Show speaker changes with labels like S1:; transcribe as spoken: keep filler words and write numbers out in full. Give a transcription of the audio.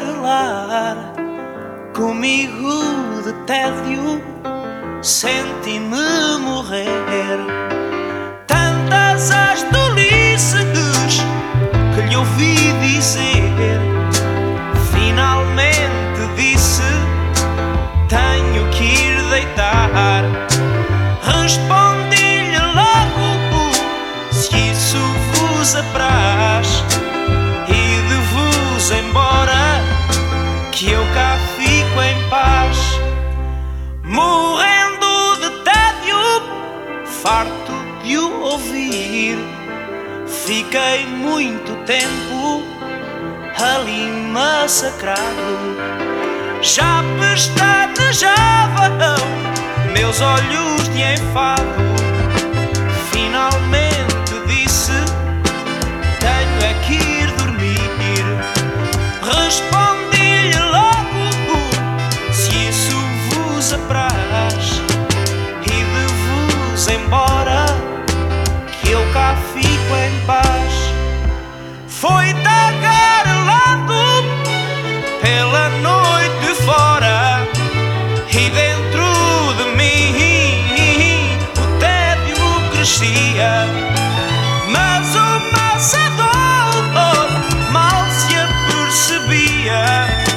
S1: tagarelar comigo de tédio, senti-me morrer. Tantas as tolices que lhe ouvi dizer, finalmente disse: tenho que ir deitar. Respondi-lhe logo: se isso vos apraz, ide-vos embora, que eu cá fico em paz. Morrendo de tédio, farto de o ouvir, fiquei muito tempo ali massacrado. Já pestanejavam meus olhos de enfado. Finalmente disse: tenho é que ir dormir. Respondi-lhe logo: se isso vos apraz, ide-vos embora, que eu cá fico em paz. Foi tagarelando pela noite fora, e dentro de mim o tédio crescia. Mas o maçador mal se apercebia